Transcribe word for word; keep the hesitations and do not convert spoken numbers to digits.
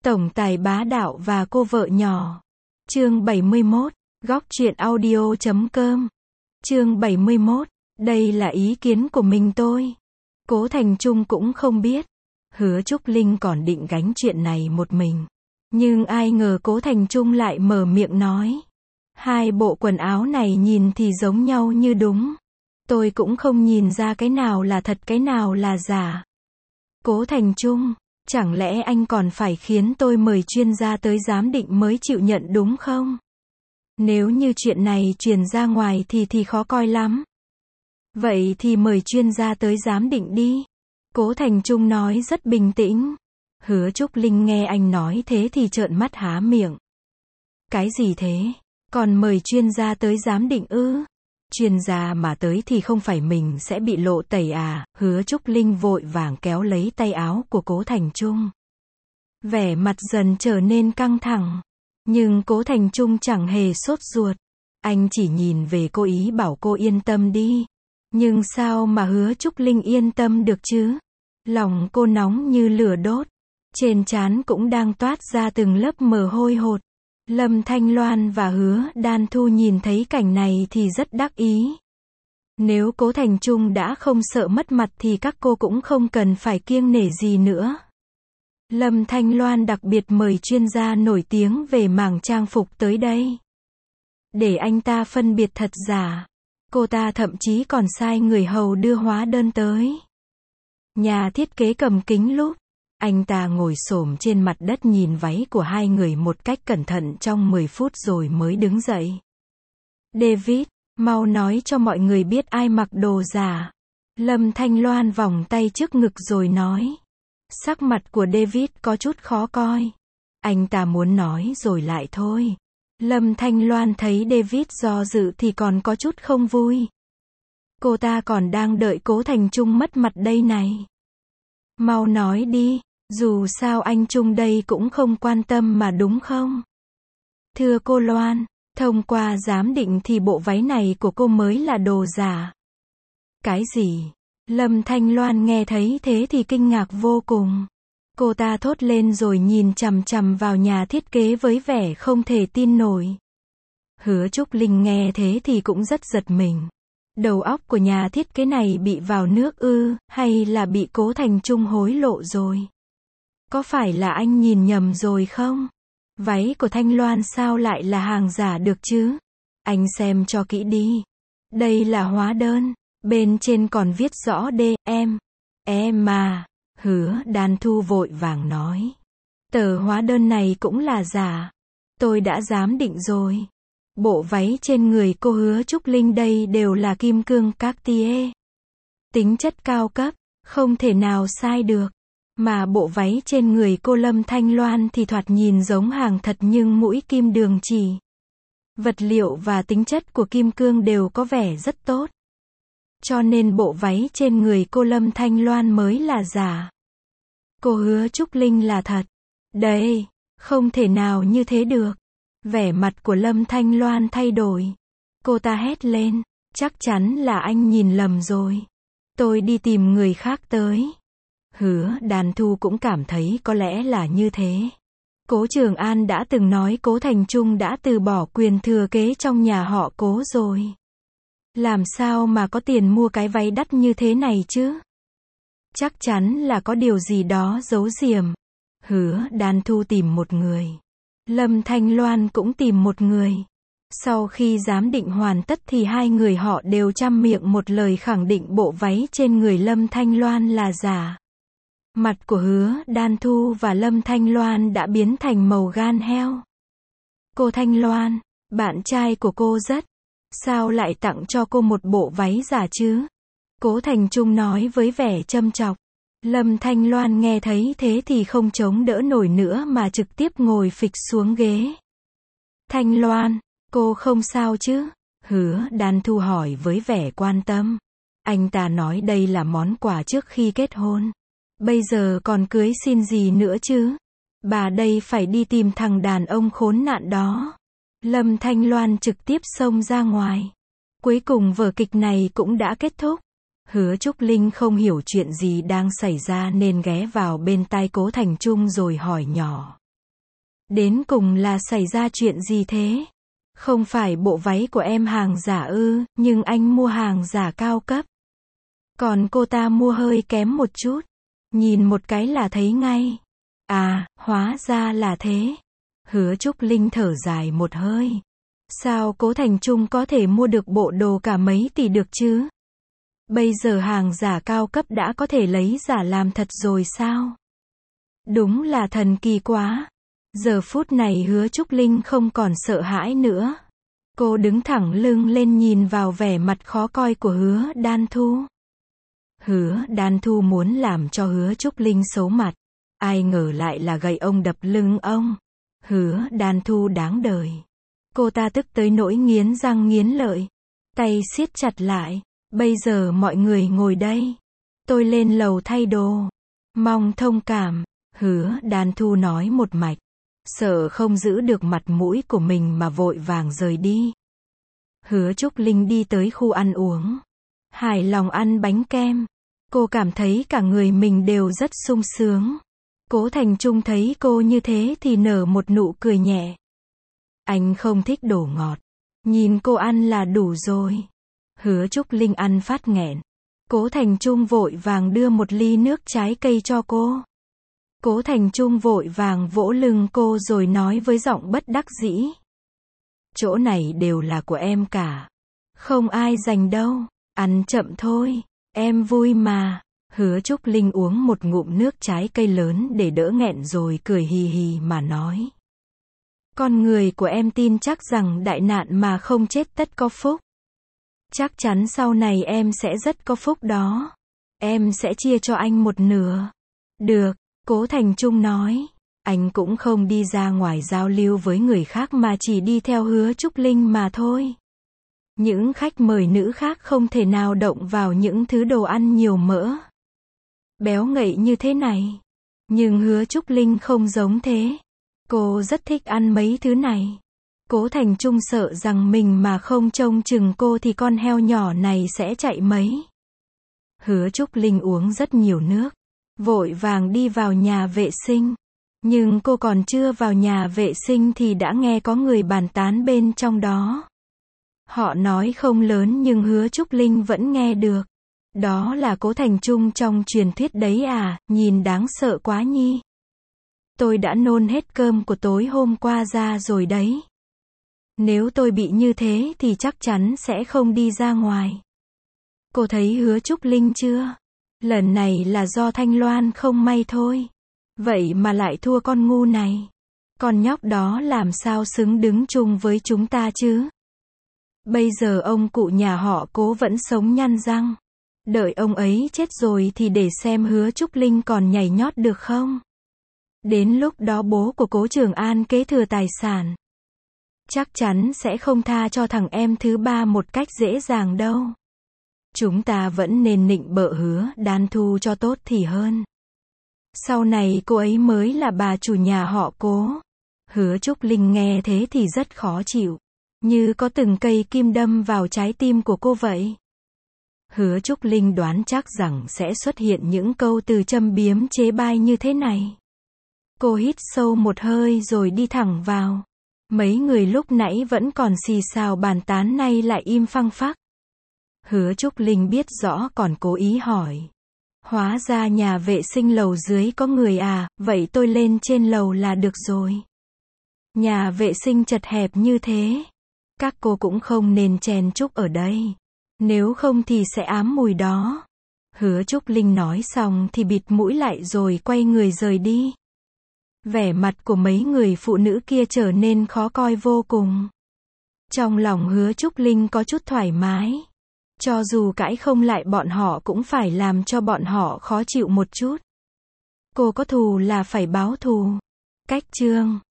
Tổng tài bá đạo và cô vợ nhỏ. Chương bảy mươi mốt, góc truyện audio chấm com. Chương bảy mươi mốt, đây là ý kiến của mình tôi. Cố Thành Trung cũng không biết. Hứa Trúc Linh còn định gánh chuyện này một mình. Nhưng ai ngờ Cố Thành Trung lại mở miệng nói. Hai bộ quần áo này nhìn thì giống nhau như đúng. Tôi cũng không nhìn ra cái nào là thật cái nào là giả. Cố Thành Trung, chẳng lẽ anh còn phải khiến tôi mời chuyên gia tới giám định mới chịu nhận đúng không? Nếu như chuyện này truyền ra ngoài thì thì khó coi lắm. Vậy thì mời chuyên gia tới giám định đi. Cố Thành Trung nói rất bình tĩnh. Hứa Trúc Linh nghe anh nói thế thì trợn mắt há miệng. Cái gì thế? Còn mời chuyên gia tới giám định ư? Chuyên gia mà tới thì không phải mình sẽ bị lộ tẩy à? Hứa Trúc Linh vội vàng kéo lấy tay áo của Cố Thành Trung. Vẻ mặt dần trở nên căng thẳng. Nhưng Cố Thành Trung chẳng hề sốt ruột. Anh chỉ nhìn về cô ý bảo cô yên tâm đi. Nhưng sao mà Hứa Trúc Linh yên tâm được chứ? Lòng cô nóng như lửa đốt. Trên trán cũng đang toát ra từng lớp mồ hôi hột. Lâm Thanh Loan và Hứa Đan Thu nhìn thấy cảnh này thì rất đắc ý. Nếu Cố Thành Trung đã không sợ mất mặt thì các cô cũng không cần phải kiêng nể gì nữa. Lâm Thanh Loan đặc biệt mời chuyên gia nổi tiếng về mảng trang phục tới đây. Để anh ta phân biệt thật giả. Cô ta thậm chí còn sai người hầu đưa hóa đơn tới. Nhà thiết kế cầm kính lúp. Anh ta ngồi xổm trên mặt đất nhìn váy của hai người một cách cẩn thận trong mười phút rồi mới đứng dậy. David, mau nói cho mọi người biết ai mặc đồ giả. Lâm Thanh Loan vòng tay trước ngực rồi nói. Sắc mặt của David có chút khó coi. Anh ta muốn nói rồi lại thôi. Lâm Thanh Loan thấy David do dự thì còn có chút không vui. Cô ta còn đang đợi Cố Thành Trung mất mặt đây này. Mau nói đi, dù sao anh Trung đây cũng không quan tâm mà đúng không? Thưa cô Loan, thông qua giám định thì bộ váy này của cô mới là đồ giả. Cái gì? Lâm Thanh Loan nghe thấy thế thì kinh ngạc vô cùng. Cô ta thốt lên rồi nhìn chằm chằm vào nhà thiết kế với vẻ không thể tin nổi. Hứa Trúc Linh nghe thế thì cũng rất giật mình. Đầu óc của nhà thiết kế này bị vào nước ư, hay là bị Cố Thành Trung hối lộ rồi? Có phải là anh nhìn nhầm rồi không? Váy của Thanh Loan sao lại là hàng giả được chứ? Anh xem cho kỹ đi. Đây là hóa đơn, bên trên còn viết rõ D, em. Em mà. Hứa Đan Thu vội vàng nói. Tờ hóa đơn này cũng là giả. Tôi đã giám định rồi. Bộ váy trên người cô Hứa Trúc Linh đây đều là kim cương Cartier. Tính chất cao cấp, không thể nào sai được. Mà bộ váy trên người cô Lâm Thanh Loan thì thoạt nhìn giống hàng thật nhưng mũi kim đường chỉ. Vật liệu và tính chất của kim cương đều có vẻ rất tốt. Cho nên bộ váy trên người cô Lâm Thanh Loan mới là giả. Cô Hứa Trúc Linh là thật. Đây, không thể nào như thế được. Vẻ mặt của Lâm Thanh Loan thay đổi. Cô ta hét lên, chắc chắn là anh nhìn lầm rồi. Tôi đi tìm người khác tới. Hứa Đan Thu cũng cảm thấy có lẽ là như thế. Cố Trường An đã từng nói Cố Thành Trung đã từ bỏ quyền thừa kế trong nhà họ Cố rồi. Làm sao mà có tiền mua cái váy đắt như thế này chứ? Chắc chắn là có điều gì đó giấu giềm. Hứa Đan Thu tìm một người. Lâm Thanh Loan cũng tìm một người. Sau khi giám định hoàn tất thì hai người họ đều trăm miệng một lời khẳng định bộ váy trên người Lâm Thanh Loan là giả. Mặt của Hứa Đan Thu và Lâm Thanh Loan đã biến thành màu gan heo. Cô Thanh Loan, bạn trai của cô rất. Sao lại tặng cho cô một bộ váy giả chứ? Cố Thành Trung nói với vẻ châm chọc. Lâm Thanh Loan nghe thấy thế thì không chống đỡ nổi nữa mà trực tiếp ngồi phịch xuống ghế. Thanh Loan, cô không sao chứ? Hứa Đan Thu hỏi với vẻ quan tâm. Anh ta nói đây là món quà trước khi kết hôn. Bây giờ còn cưới xin gì nữa chứ? Bà đây phải đi tìm thằng đàn ông khốn nạn đó. Lâm Thanh Loan trực tiếp xông ra ngoài. Cuối cùng vở kịch này cũng đã kết thúc. Hứa Trúc Linh không hiểu chuyện gì đang xảy ra nên ghé vào bên tai Cố Thành Trung rồi hỏi nhỏ. Đến cùng là xảy ra chuyện gì thế? Không phải bộ váy của em hàng giả ư, nhưng anh mua hàng giả cao cấp. Còn cô ta mua hơi kém một chút. Nhìn một cái là thấy ngay. À, hóa ra là thế. Hứa Trúc Linh thở dài một hơi. Sao Cố Thành Trung có thể mua được bộ đồ cả mấy tỷ được chứ? Bây giờ hàng giả cao cấp đã có thể lấy giả làm thật rồi sao? Đúng là thần kỳ quá. Giờ phút này Hứa Trúc Linh không còn sợ hãi nữa. Cô đứng thẳng lưng lên nhìn vào vẻ mặt khó coi của Hứa Đan Thu. Hứa Đan Thu muốn làm cho Hứa Trúc Linh xấu mặt. Ai ngờ lại là gậy ông đập lưng ông. Hứa Đan Thu đáng đời. Cô ta tức tới nỗi nghiến răng nghiến lợi. Tay siết chặt lại. Bây giờ mọi người ngồi đây. Tôi lên lầu thay đồ. Mong thông cảm. Hứa Đan Thu nói một mạch. Sợ không giữ được mặt mũi của mình mà vội vàng rời đi. Hứa Trúc Linh đi tới khu ăn uống. Hài lòng ăn bánh kem. Cô cảm thấy cả người mình đều rất sung sướng. Cố Thành Trung thấy cô như thế thì nở một nụ cười nhẹ. Anh không thích đồ ngọt. Nhìn cô ăn là đủ rồi. Hứa Trúc Linh ăn phát nghẹn. Cố Thành Trung vội vàng đưa một ly nước trái cây cho cô. Cố Thành Trung vội vàng vỗ lưng cô rồi nói với giọng bất đắc dĩ. Chỗ này đều là của em cả. Không ai giành đâu. Ăn chậm thôi. Em vui mà. Hứa Trúc Linh uống một ngụm nước trái cây lớn để đỡ nghẹn rồi cười hì hì mà nói. Con người của em tin chắc rằng đại nạn mà không chết tất có phúc. Chắc chắn sau này em sẽ rất có phúc đó. Em sẽ chia cho anh một nửa. Được, Cố Thành Trung nói. Anh cũng không đi ra ngoài giao lưu với người khác mà chỉ đi theo Hứa Trúc Linh mà thôi. Những khách mời nữ khác không thể nào động vào những thứ đồ ăn nhiều mỡ, béo ngậy như thế này. Nhưng Hứa Trúc Linh không giống thế. Cô rất thích ăn mấy thứ này. Cố Thành Trung sợ rằng mình mà không trông chừng cô thì con heo nhỏ này sẽ chạy mấy. Hứa Trúc Linh uống rất nhiều nước. Vội vàng đi vào nhà vệ sinh. Nhưng cô còn chưa vào nhà vệ sinh thì đã nghe có người bàn tán bên trong đó. Họ nói không lớn nhưng Hứa Trúc Linh vẫn nghe được. Đó là Cố Thành Trung trong truyền thuyết đấy à, nhìn đáng sợ quá nhi. Tôi đã nôn hết cơm của tối hôm qua ra rồi đấy. Nếu tôi bị như thế thì chắc chắn sẽ không đi ra ngoài. Cô thấy Hứa Trúc Linh chưa? Lần này là do Thanh Loan không may thôi. Vậy mà lại thua con ngu này. Con nhóc đó làm sao xứng đứng chung với chúng ta chứ? Bây giờ ông cụ nhà họ Cố vẫn sống nhăn răng. Đợi ông ấy chết rồi thì để xem Hứa Trúc Linh còn nhảy nhót được không? Đến lúc đó bố của Cố Trường An kế thừa tài sản. Chắc chắn sẽ không tha cho thằng em thứ ba một cách dễ dàng đâu. Chúng ta vẫn nên nịnh bợ Hứa Đan Thu cho tốt thì hơn. Sau này cô ấy mới là bà chủ nhà họ Cố. Hứa Trúc Linh nghe thế thì rất khó chịu. Như có từng cây kim đâm vào trái tim của cô vậy. Hứa Trúc Linh đoán chắc rằng sẽ xuất hiện những câu từ châm biếm chế bai như thế này. Cô hít sâu một hơi rồi đi thẳng vào. Mấy người lúc nãy vẫn còn xì xào bàn tán nay lại im phăng phắc. Hứa Trúc Linh biết rõ còn cố ý hỏi. Hóa ra nhà vệ sinh lầu dưới có người à, vậy tôi lên trên lầu là được rồi. Nhà vệ sinh chật hẹp như thế. Các cô cũng không nên chen chúc ở đây. Nếu không thì sẽ ám mùi đó. Hứa Trúc Linh nói xong thì bịt mũi lại rồi quay người rời đi. Vẻ mặt của mấy người phụ nữ kia trở nên khó coi vô cùng. Trong lòng Hứa Trúc Linh có chút thoải mái. Cho dù cãi không lại bọn họ cũng phải làm cho bọn họ khó chịu một chút. Cô có thù là phải báo thù. Cách chương